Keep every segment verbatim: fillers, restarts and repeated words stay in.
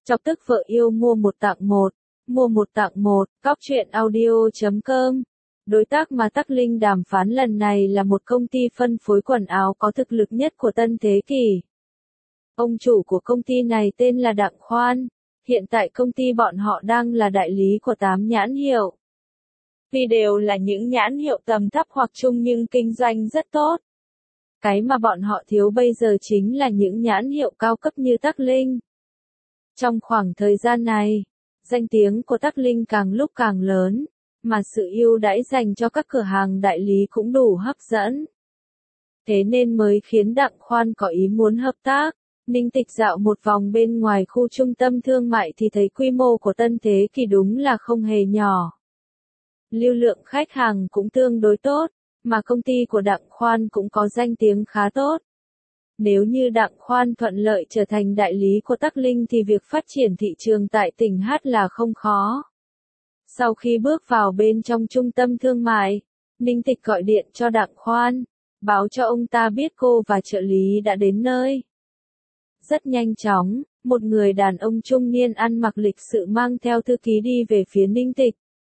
Chọc tức vợ yêu mua một tặng một, mua một tặng một, cóc truyện audio chấm com. Đối tác mà Tắc Linh đàm phán lần này là một công ty phân phối quần áo có thực lực nhất của Tân Thế Kỷ. Ông chủ của công ty này tên là Đặng Khoan. Hiện tại công ty bọn họ đang là đại lý của tám nhãn hiệu. Tuy đều là những nhãn hiệu tầm thấp hoặc trung nhưng kinh doanh rất tốt. Cái mà bọn họ thiếu bây giờ chính là những nhãn hiệu cao cấp như Tắc Linh. Trong khoảng thời gian này, danh tiếng của Tắc Linh càng lúc càng lớn, mà sự ưu đãi dành cho các cửa hàng đại lý cũng đủ hấp dẫn. Thế nên mới khiến Đặng Khoan có ý muốn hợp tác. Ninh Tịch dạo một vòng bên ngoài khu trung tâm thương mại thì thấy quy mô của Tân Thế Kỷ đúng là không hề nhỏ. Lưu lượng khách hàng cũng tương đối tốt, mà công ty của Đặng Khoan cũng có danh tiếng khá tốt. Nếu như Đặng Khoan thuận lợi trở thành đại lý của Tắc Linh thì việc phát triển thị trường tại tỉnh Hát là không khó. Sau khi bước vào bên trong trung tâm thương mại, Ninh Tịch gọi điện cho Đặng Khoan, báo cho ông ta biết cô và trợ lý đã đến nơi. Rất nhanh chóng, một người đàn ông trung niên ăn mặc lịch sự mang theo thư ký đi về phía Ninh Tịch.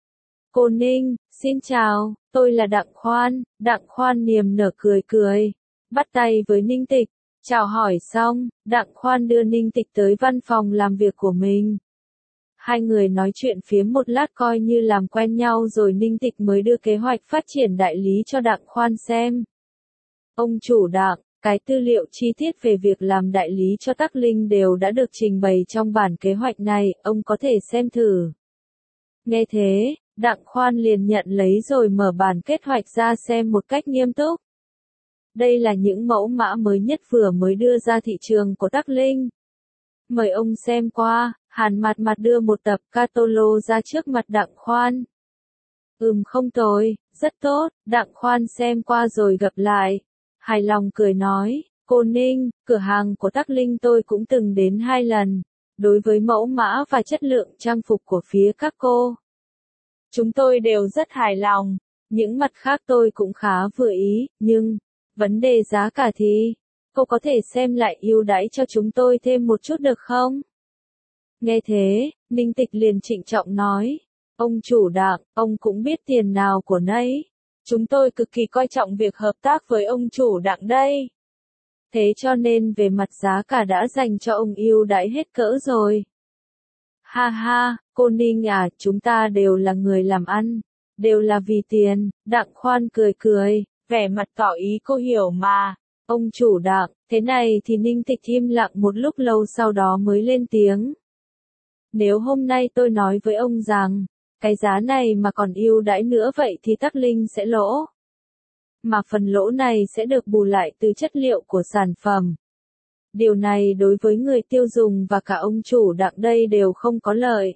Cô Ninh, xin chào, tôi là Đặng Khoan. Đặng Khoan niềm nở cười cười, bắt tay với Ninh Tịch, chào hỏi xong, Đặng Khoan đưa Ninh Tịch tới văn phòng làm việc của mình. Hai người nói chuyện phiếm một lát coi như làm quen nhau rồi Ninh Tịch mới đưa kế hoạch phát triển đại lý cho Đặng Khoan xem. Ông chủ Đặng, cái tư liệu chi tiết về việc làm đại lý cho Tắc Linh đều đã được trình bày trong bản kế hoạch này, ông có thể xem thử. Nghe thế, Đặng Khoan liền nhận lấy rồi mở bản kế hoạch ra xem một cách nghiêm túc. Đây là những mẫu mã mới nhất vừa mới đưa ra thị trường của Tắc Linh. Mời ông xem qua. Hàn Mạt Mạt đưa một tập catalog ra trước mặt Đặng Khoan. Ừm không tồi, rất tốt. Đặng Khoan xem qua rồi gập lại. Hài lòng cười nói, cô Ninh, cửa hàng của Tắc Linh tôi cũng từng đến hai lần. Đối với mẫu mã và chất lượng trang phục của phía các cô, chúng tôi đều rất hài lòng. Những mặt khác tôi cũng khá vừa ý, nhưng vấn đề giá cả thì, cô có thể xem lại ưu đãi cho chúng tôi thêm một chút được không? Nghe thế, Ninh Tịch liền trịnh trọng nói, ông chủ Đặng, ông cũng biết tiền nào của nấy. Chúng tôi cực kỳ coi trọng việc hợp tác với ông chủ Đặng đây. Thế cho nên về mặt giá cả đã dành cho ông ưu đãi hết cỡ rồi. Ha ha, cô Ninh à, chúng ta đều là người làm ăn, đều là vì tiền. Đặng Khoan cười cười, vẻ mặt tỏ ý cô hiểu mà. Ông chủ Đặng, thế này thì Ninh Tịch im lặng một lúc lâu sau đó mới lên tiếng. Nếu hôm nay tôi nói với ông rằng, cái giá này mà còn ưu đãi nữa vậy thì Tắc Linh sẽ lỗ. Mà phần lỗ này sẽ được bù lại từ chất liệu của sản phẩm. Điều này đối với người tiêu dùng và cả ông chủ Đặng đây đều không có lợi.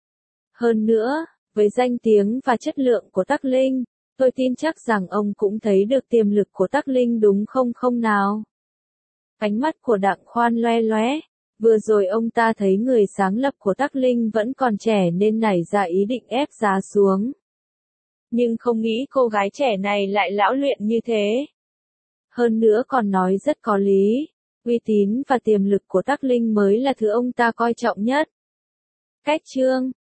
Hơn nữa, với danh tiếng và chất lượng của Tắc Linh, tôi tin chắc rằng ông cũng thấy được tiềm lực của Tắc Linh đúng không không nào? Ánh mắt của Đặng Khoan loe loé. Vừa rồi ông ta thấy người sáng lập của Tắc Linh vẫn còn trẻ nên nảy ra ý định ép giá xuống. Nhưng không nghĩ cô gái trẻ này lại lão luyện như thế. Hơn nữa còn nói rất có lý. Uy tín và tiềm lực của Tắc Linh mới là thứ ông ta coi trọng nhất. Cách chương